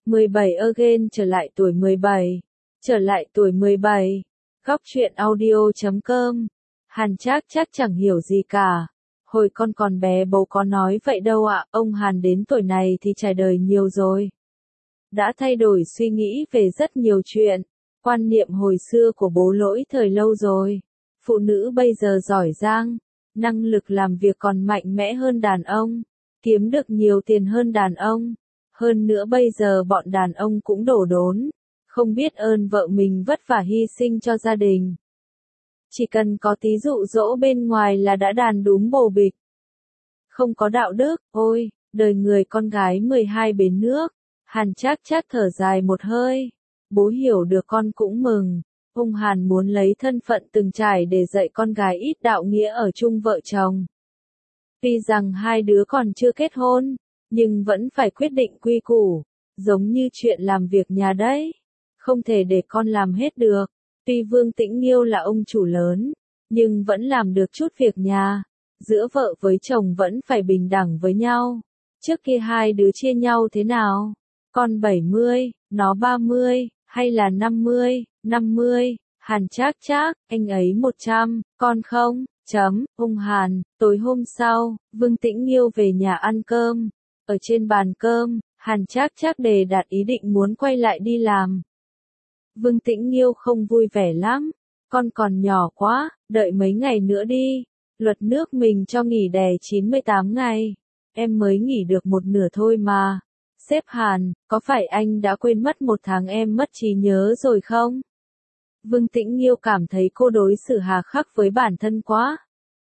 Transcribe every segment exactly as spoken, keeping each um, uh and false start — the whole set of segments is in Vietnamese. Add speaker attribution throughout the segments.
Speaker 1: mười bảy again trở lại tuổi mười bảy. Trở lại tuổi mười bảy. Góc truyện audio chấm com. Hàn Trác chắc chẳng hiểu gì cả. Hồi con còn bé bố có nói vậy đâu ạ, ông Hàn đến tuổi này thì trải đời nhiều rồi. Đã thay đổi suy nghĩ về rất nhiều chuyện. Quan niệm hồi xưa của bố lỗi thời lâu rồi. Phụ nữ bây giờ giỏi giang, năng lực làm việc còn mạnh mẽ hơn đàn ông, kiếm được nhiều tiền hơn đàn ông. Hơn nữa bây giờ bọn đàn ông cũng đổ đốn, không biết ơn vợ mình vất vả hy sinh cho gia đình. Chỉ cần có tí dụ dỗ bên ngoài là đã đàn đúm bồ bịch. Không có đạo đức, ôi, đời người con gái mười hai bến nước. Hàn Trác chắc thở dài một hơi. Bố hiểu được con cũng mừng. Ông Hàn muốn lấy thân phận từng trải để dạy con gái ít đạo nghĩa ở chung vợ chồng. Tuy rằng hai đứa còn chưa kết hôn, nhưng vẫn phải quyết định quy củ, giống như chuyện làm việc nhà đấy. Không thể để con làm hết được. Tuy Vương Tĩnh Nghiêu là ông chủ lớn, nhưng vẫn làm được chút việc nhà. Giữa vợ với chồng vẫn phải bình đẳng với nhau. Trước kia hai đứa chia nhau thế nào? Con bảy mươi, nó ba mươi, hay là năm mươi, năm mươi, Hàn Trác chắc, anh ấy một trăm, con không, chấm, ông Hàn. Tối hôm sau, Vương Tĩnh Nghiêu về nhà ăn cơm. Ở trên bàn cơm, Hàn Trác chắc đề đạt ý định muốn quay lại đi làm. Vương Tĩnh Nghiêu không vui vẻ lắm. Con còn nhỏ quá, đợi mấy ngày nữa đi. Luật nước mình cho nghỉ đẻ chín mươi tám ngày. Em mới nghỉ được một nửa thôi mà. Sếp Hàn, có phải anh đã quên mất một tháng em mất trí nhớ rồi không? Vương Tĩnh Nghiêu cảm thấy cô đối xử hà khắc với bản thân quá.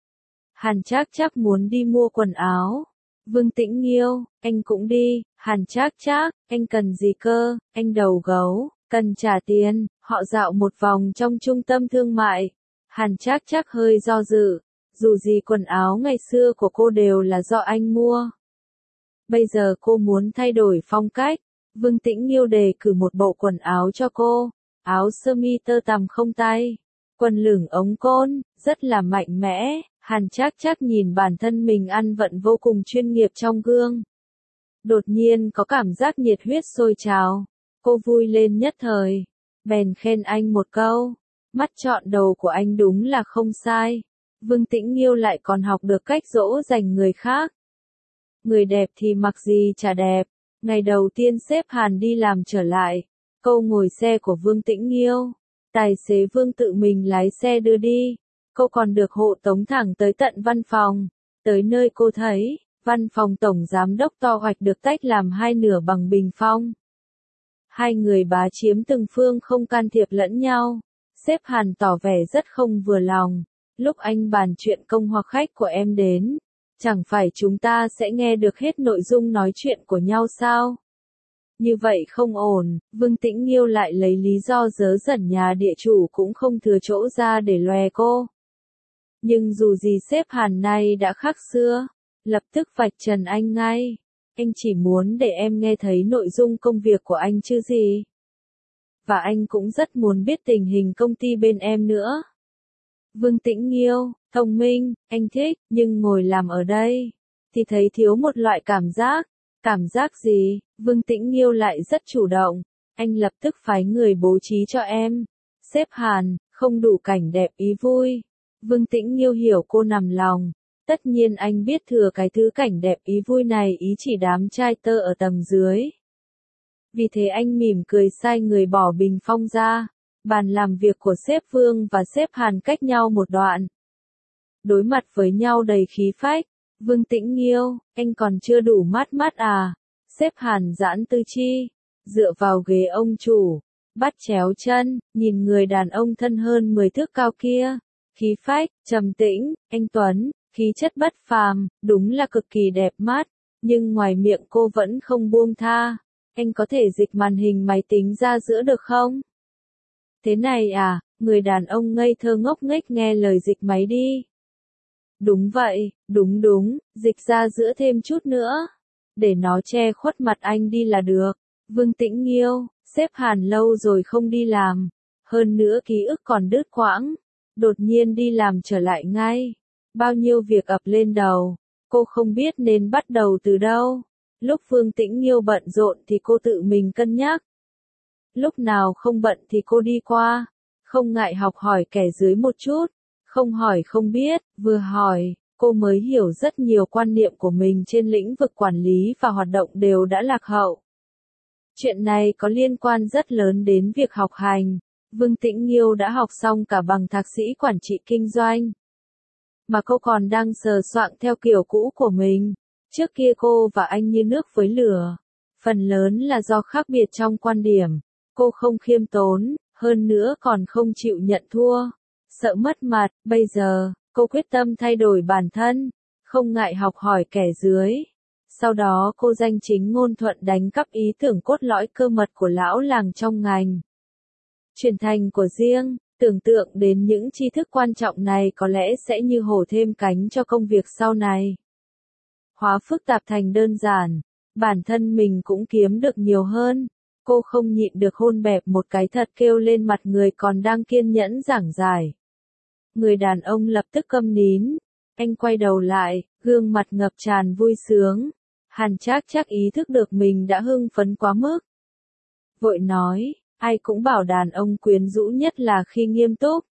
Speaker 1: Hàn Trác chắc muốn đi mua quần áo. Vương Tĩnh Nghiêu, anh cũng đi. Hàn Trác chắc, anh cần gì cơ? Anh đầu gấu, cần trả tiền. Họ dạo một vòng trong trung tâm thương mại. Hàn Trác chắc hơi do dự. Dù gì quần áo ngày xưa của cô đều là do anh mua. Bây giờ cô muốn thay đổi phong cách. Vương Tĩnh Nghiêu đề cử một bộ quần áo cho cô. Áo sơ mi tơ tằm không tay, quần lửng ống côn, rất là mạnh mẽ. Hàn Trác chắc nhìn bản thân mình ăn vận vô cùng chuyên nghiệp trong gương. Đột nhiên có cảm giác nhiệt huyết sôi trào. Cô vui lên nhất thời. Bèn khen anh một câu. Mắt trọn đầu của anh đúng là không sai. Vương Tĩnh Nghiêu lại còn học được cách dỗ dành người khác. Người đẹp thì mặc gì chả đẹp. Ngày đầu tiên sếp Hàn đi làm trở lại, cô ngồi xe của Vương Tĩnh Nghiêu. Tài xế Vương tự mình lái xe đưa đi. Cô còn được hộ tống thẳng tới tận văn phòng. Tới nơi cô thấy, văn phòng tổng giám đốc to hoạch được tách làm hai nửa bằng bình phong. Hai người bá chiếm từng phương không can thiệp lẫn nhau. Sếp Hàn tỏ vẻ rất không vừa lòng. Lúc anh bàn chuyện công hoặc khách của em đến, chẳng phải chúng ta sẽ nghe được hết nội dung nói chuyện của nhau sao? Như vậy không ổn. Vương Tĩnh Nghiêu lại lấy lý do dớ dẩn nhà địa chủ cũng không thừa chỗ ra để lòe cô. Nhưng dù gì sếp Hàn này đã khác xưa, lập tức vạch trần anh ngay. Anh chỉ muốn để em nghe thấy nội dung công việc của anh chứ gì. Và anh cũng rất muốn biết tình hình công ty bên em nữa. Vương Tĩnh Nghiêu, thông minh, anh thích, nhưng ngồi làm ở đây, thì thấy thiếu một loại cảm giác. Cảm giác gì? Vương Tĩnh Nghiêu lại rất chủ động. Anh lập tức phái người bố trí cho em. Sếp Hàn, không đủ cảnh đẹp ý vui. Vương Tĩnh Nghiêu hiểu cô nằm lòng. Tất nhiên anh biết thừa cái thứ cảnh đẹp ý vui này ý chỉ đám trai tơ ở tầng dưới. Vì thế anh mỉm cười sai người bỏ bình phong ra. Bàn làm việc của sếp Vương và sếp Hàn cách nhau một đoạn. Đối mặt với nhau đầy khí phách. Vương Tĩnh Nghiêu, anh còn chưa đủ mát mắt à? Sếp Hàn giãn tư chi, dựa vào ghế ông chủ, bắt chéo chân, nhìn người đàn ông thân hơn mười thước cao kia. Khí phách, trầm tĩnh, anh tuấn, khí chất bất phàm, đúng là cực kỳ đẹp mắt. Nhưng ngoài miệng cô vẫn không buông tha. Anh có thể dịch màn hình máy tính ra giữa được không? Thế này à? Người đàn ông ngây thơ ngốc nghếch nghe lời dịch máy đi. Đúng vậy, đúng đúng, dịch ra giữa thêm chút nữa. Để nó che khuất mặt anh đi là được. Vương Tĩnh Nghiêu, sếp Hàn lâu rồi không đi làm. Hơn nữa ký ức còn đứt quãng. Đột nhiên đi làm trở lại ngay. Bao nhiêu việc ập lên đầu. Cô không biết nên bắt đầu từ đâu. Lúc Vương Tĩnh Nghiêu bận rộn thì cô tự mình cân nhắc. Lúc nào không bận thì cô đi qua, không ngại học hỏi kẻ dưới một chút, không hỏi không biết, vừa hỏi, cô mới hiểu rất nhiều quan niệm của mình trên lĩnh vực quản lý và hoạt động đều đã lạc hậu. Chuyện này có liên quan rất lớn đến việc học hành. Vương Tĩnh Nghiêu đã học xong cả bằng thạc sĩ quản trị kinh doanh. Mà cô còn đang sờ soạng theo kiểu cũ của mình. Trước kia cô và anh như nước với lửa. Phần lớn là do khác biệt trong quan điểm. Cô không khiêm tốn, hơn nữa còn không chịu nhận thua. Sợ mất mặt, bây giờ, cô quyết tâm thay đổi bản thân, không ngại học hỏi kẻ dưới. Sau đó cô danh chính ngôn thuận đánh cắp ý tưởng cốt lõi cơ mật của lão làng trong ngành. Truyền thành của riêng, tưởng tượng đến những tri thức quan trọng này có lẽ sẽ như hổ thêm cánh cho công việc sau này. Hóa phức tạp thành đơn giản, bản thân mình cũng kiếm được nhiều hơn. Cô không nhịn được hôn bẹp một cái thật kêu lên mặt người còn đang kiên nhẫn giảng giải. Người đàn ông lập tức câm nín. Anh quay đầu lại, gương mặt ngập tràn vui sướng. Hàn Trác Trác ý thức được mình đã hưng phấn quá mức. Vội nói, ai cũng bảo đàn ông quyến rũ nhất là khi nghiêm túc.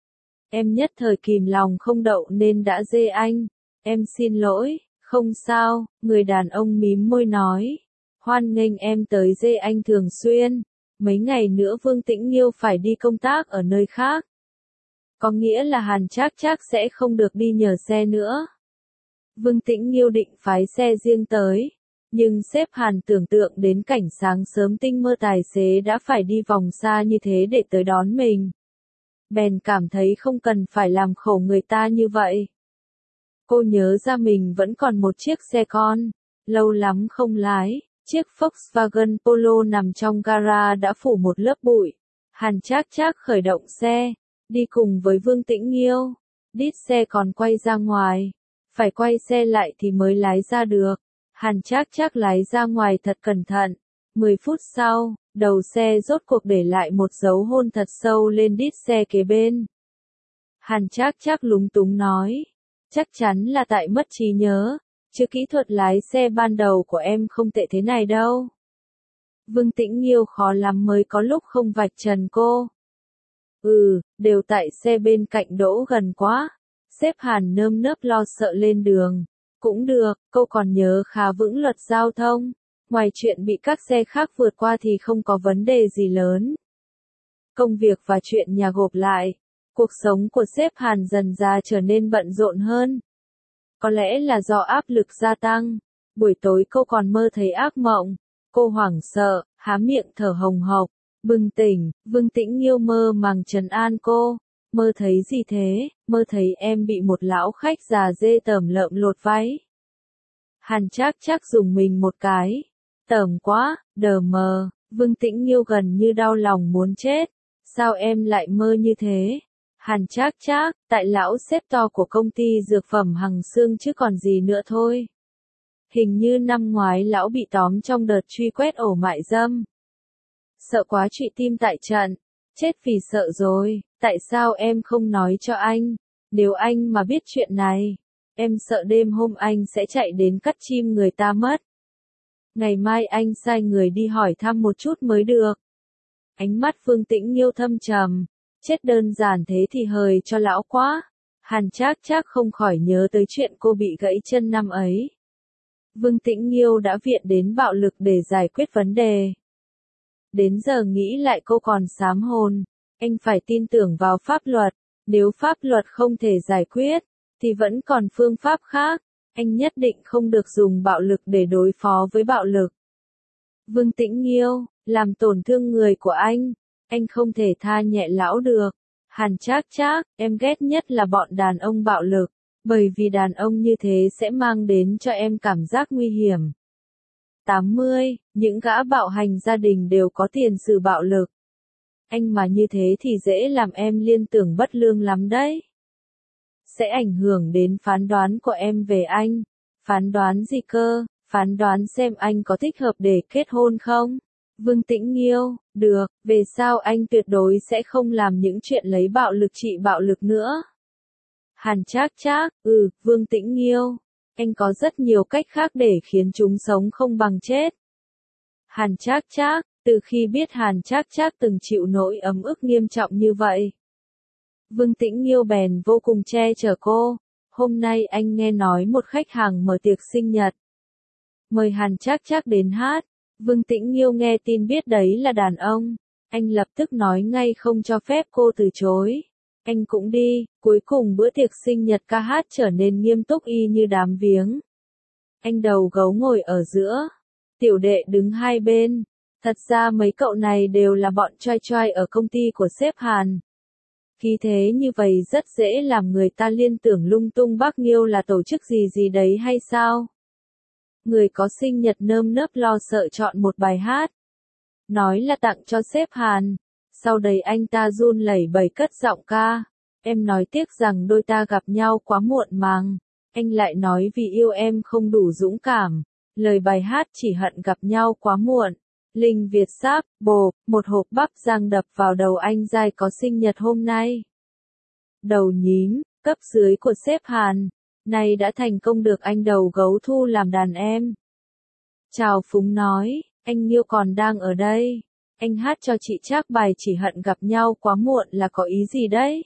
Speaker 1: Em nhất thời kìm lòng không đậu nên đã dê anh. Em xin lỗi, không sao, người đàn ông mím môi nói. Hoan nghênh em tới dê anh thường xuyên. Mấy ngày nữa Vương Tĩnh Nghiêu phải đi công tác ở nơi khác. Có nghĩa là Hàn Trác Trác sẽ không được đi nhờ xe nữa. Vương Tĩnh Nghiêu định phái xe riêng tới. Nhưng sếp Hàn tưởng tượng đến cảnh sáng sớm tinh mơ tài xế đã phải đi vòng xa như thế để tới đón mình. Bèn cảm thấy không cần phải làm khổ người ta như vậy. Cô nhớ ra mình vẫn còn một chiếc xe con, lâu lắm không lái, chiếc Volkswagen Polo nằm trong gara đã phủ một lớp bụi. Hàn Trác Trác khởi động xe, đi cùng với Vương Tĩnh Nghiêu. Đít xe còn quay ra ngoài, phải quay xe lại thì mới lái ra được. Hàn Trác Trác lái ra ngoài thật cẩn thận. Mười phút sau, đầu xe rốt cuộc để lại một dấu hôn thật sâu lên đít xe kế bên. Hàn Trác Trác lúng túng nói, chắc chắn là tại mất trí nhớ, chứ kỹ thuật lái xe ban đầu của em không tệ thế này đâu. Vương Tĩnh Nghiêu khó lắm mới có lúc không vạch trần cô. Ừ, đều tại xe bên cạnh đỗ gần quá. Sếp Hàn nơm nớp lo sợ lên đường. Cũng được, cô còn nhớ khá vững luật giao thông. Ngoài chuyện bị các xe khác vượt qua thì không có vấn đề gì lớn. Công việc và chuyện nhà gộp lại, cuộc sống của sếp Hàn dần ra trở nên bận rộn hơn. Có lẽ là do áp lực gia tăng. Buổi tối cô còn mơ thấy ác mộng. Cô hoảng sợ, há miệng thở hồng hộc. Bừng tỉnh, Vương Tĩnh Nghiêu mơ màng trấn an cô. Mơ thấy gì thế? Mơ thấy em bị một lão khách già dê tởm lợm lột váy. Hàn Trác Trác dùng mình một cái. Tởm quá, đờ mờ. Vương Tĩnh Nghiêu gần như đau lòng muốn chết. Sao em lại mơ như thế? Hàn Trác Trác, tại lão sếp to của công ty dược phẩm Hằng Sương chứ còn gì nữa thôi. Hình như năm ngoái lão bị tóm trong đợt truy quét ổ mại dâm. Sợ quá trụy tim tại trận. Chết vì sợ rồi, tại sao em không nói cho anh? Nếu anh mà biết chuyện này, em sợ đêm hôm anh sẽ chạy đến cắt chim người ta mất. Ngày mai anh sai người đi hỏi thăm một chút mới được. Ánh mắt Vương Tĩnh Nghiêu thâm trầm. Chết đơn giản thế thì hời cho lão quá. Hàn Trác Trác không khỏi nhớ tới chuyện cô bị gãy chân năm ấy. Vương Tĩnh Nghiêu đã viện đến bạo lực để giải quyết vấn đề. Đến giờ nghĩ lại cô còn sám hồn. Anh phải tin tưởng vào pháp luật. Nếu pháp luật không thể giải quyết, thì vẫn còn phương pháp khác. Anh nhất định không được dùng bạo lực để đối phó với bạo lực. Vương Tĩnh Nghiêu, làm tổn thương người của anh. Anh không thể tha nhẹ lão được. Hàn Trác Trác, em ghét nhất là bọn đàn ông bạo lực. Bởi vì đàn ông như thế sẽ mang đến cho em cảm giác nguy hiểm. tám mươi, những gã bạo hành gia đình đều có tiền sử bạo lực. Anh mà như thế thì dễ làm em liên tưởng bất lương lắm đấy. Sẽ ảnh hưởng đến phán đoán của em về anh. Phán đoán gì cơ? Phán đoán xem anh có thích hợp để kết hôn không? Vương Tĩnh Nghiêu, được, về sau anh tuyệt đối sẽ không làm những chuyện lấy bạo lực trị bạo lực nữa. Hàn Trác Trác, ừ, Vương Tĩnh Nghiêu. Anh có rất nhiều cách khác để khiến chúng sống không bằng chết. Hàn Trác Trác, từ khi biết Hàn Trác Trác từng chịu nỗi ấm ức nghiêm trọng như vậy, Vương Tĩnh Nghiêu bèn vô cùng che chở cô. Hôm nay anh nghe nói một khách hàng mở tiệc sinh nhật, mời Hàn Trác Trác đến hát. Vương Tĩnh Nghiêu nghe tin biết đấy là đàn ông, anh lập tức nói ngay không cho phép cô từ chối. Anh cũng đi, cuối cùng bữa tiệc sinh nhật ca hát trở nên nghiêm túc y như đám viếng. Anh đầu gấu ngồi ở giữa, tiểu đệ đứng hai bên. Thật ra mấy cậu này đều là bọn choai choai ở công ty của sếp Hàn. Khí thế như vậy rất dễ làm người ta liên tưởng lung tung bác Nghiêu là tổ chức gì gì đấy hay sao? Người có sinh nhật nơm nớp lo sợ chọn một bài hát, nói là tặng cho sếp Hàn. Sau đấy anh ta run lẩy bẩy cất giọng ca. Em nói tiếc rằng đôi ta gặp nhau quá muộn màng. Anh lại nói vì yêu em không đủ dũng cảm. Lời bài hát chỉ hận gặp nhau quá muộn. Linh Việt Sáp, bồ, một hộp bắp rang đập vào đầu anh dai có sinh nhật hôm nay. Đầu nhím, cấp dưới của sếp Hàn, nay đã thành công được anh đầu gấu thu làm đàn em. Chào phúng nói, anh Nghiêu còn đang ở đây. Anh hát cho chị Trác bài chỉ hận gặp nhau quá muộn là có ý gì đấy?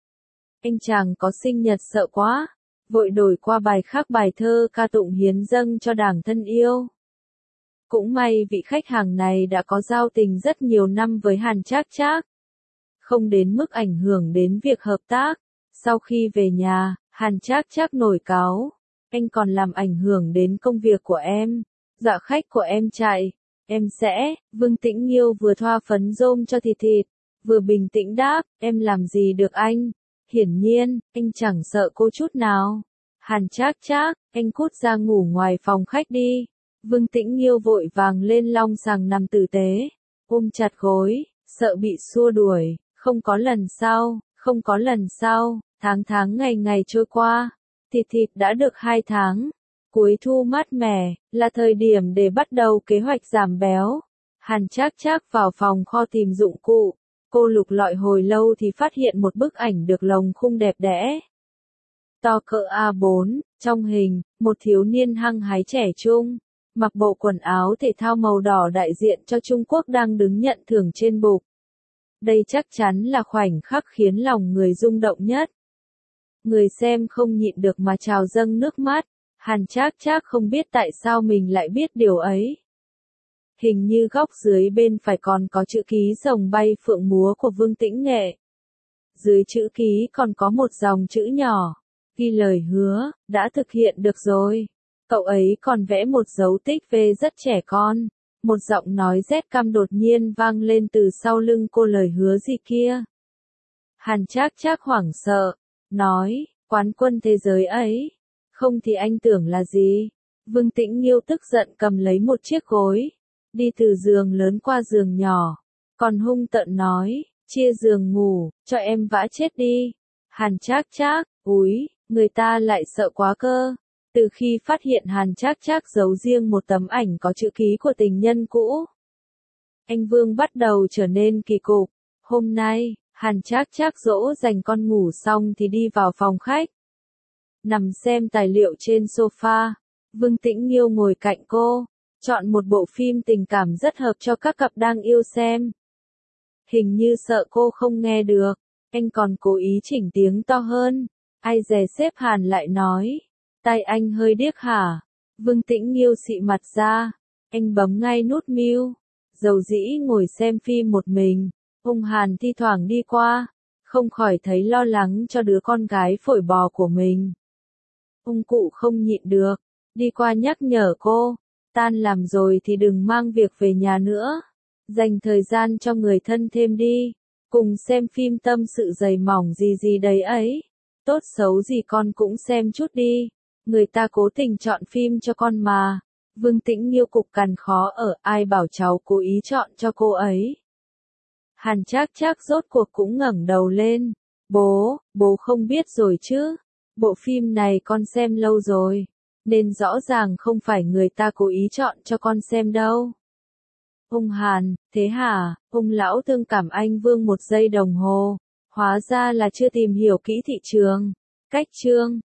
Speaker 1: Anh chàng có sinh nhật sợ quá, vội đổi qua bài khác bài thơ ca tụng hiến dâng cho đảng thân yêu. Cũng may vị khách hàng này đã có giao tình rất nhiều năm với Hàn Trác Trác, không đến mức ảnh hưởng đến việc hợp tác. Sau khi về nhà, Hàn Trác Trác nổi cáu, anh còn làm ảnh hưởng đến công việc của em, dọa khách của em chạy. Em sẽ, Vương Tĩnh Nghiêu vừa thoa phấn rôm cho thịt thịt, vừa bình tĩnh đáp, em làm gì được anh? Hiển nhiên, anh chẳng sợ cô chút nào. Hàn Trác Trác, anh cút ra ngủ ngoài phòng khách đi. Vương Tĩnh Nghiêu vội vàng lên long sàng nằm tử tế, ôm chặt gối, sợ bị xua đuổi. Không có lần sau, không có lần sau, tháng tháng ngày ngày trôi qua, thịt thịt đã được hai tháng. Cuối thu mát mẻ, là thời điểm để bắt đầu kế hoạch giảm béo. Hàn Trác Trác vào phòng kho tìm dụng cụ. Cô lục lọi hồi lâu thì phát hiện một bức ảnh được lồng khung đẹp đẽ. To cỡ A bốn, trong hình, một thiếu niên hăng hái trẻ trung, mặc bộ quần áo thể thao màu đỏ đại diện cho Trung Quốc đang đứng nhận thưởng trên bục. Đây chắc chắn là khoảnh khắc khiến lòng người rung động nhất. Người xem không nhịn được mà trào dâng nước mắt. Hàn Trác Trác không biết tại sao mình lại biết điều ấy. Hình như góc dưới bên phải còn có chữ ký rồng bay phượng múa của Vương Tĩnh Nghệ. Dưới chữ ký còn có một dòng chữ nhỏ, ghi lời hứa, đã thực hiện được rồi. Cậu ấy còn vẽ một dấu tích về rất trẻ con. Một giọng nói rét căm đột nhiên vang lên từ sau lưng cô, lời hứa gì kia. Hàn Trác Trác hoảng sợ, nói, quán quân thế giới ấy. Không thì anh tưởng là gì? Vương Tĩnh Nghiêu tức giận cầm lấy một chiếc gối, đi từ giường lớn qua giường nhỏ, còn hung tợn nói, chia giường ngủ, cho em vã chết đi. Hàn Trác Trác, úi, người ta lại sợ quá cơ. Từ khi phát hiện Hàn Trác Trác giấu riêng một tấm ảnh có chữ ký của tình nhân cũ, anh Vương bắt đầu trở nên kỳ cục. Hôm nay, Hàn Trác Trác dỗ dành con ngủ xong thì đi vào phòng khách, nằm xem tài liệu trên sofa. Vương Tĩnh Nghiêu ngồi cạnh cô, chọn một bộ phim tình cảm rất hợp cho các cặp đang yêu xem. Hình như sợ cô không nghe được, anh còn cố ý chỉnh tiếng to hơn. Ai dè sếp Hàn lại nói, tai anh hơi điếc hả? Vương Tĩnh Nghiêu xị mặt ra, anh bấm ngay nút mute, dầu dĩ ngồi xem phim một mình. Ông Hàn thi thoảng đi qua, không khỏi thấy lo lắng cho đứa con gái phổi bò của mình. Ông cụ không nhịn được, đi qua nhắc nhở cô, tan làm rồi thì đừng mang việc về nhà nữa, dành thời gian cho người thân thêm đi, cùng xem phim tâm sự dày mỏng gì gì đấy ấy, tốt xấu gì con cũng xem chút đi, người ta cố tình chọn phim cho con mà. Vương Tĩnh Nghiêu cục cằn khó ở, ai bảo cháu cố ý chọn cho cô ấy. Hàn Trác Trác rốt cuộc cũng ngẩng đầu lên, bố, bố không biết rồi chứ. Bộ phim này con xem lâu rồi, nên rõ ràng không phải người ta cố ý chọn cho con xem đâu. Ông Hàn, thế hả? Ông lão thương cảm anh Vương một giây đồng hồ, hóa ra là chưa tìm hiểu kỹ thị trường. Cách chương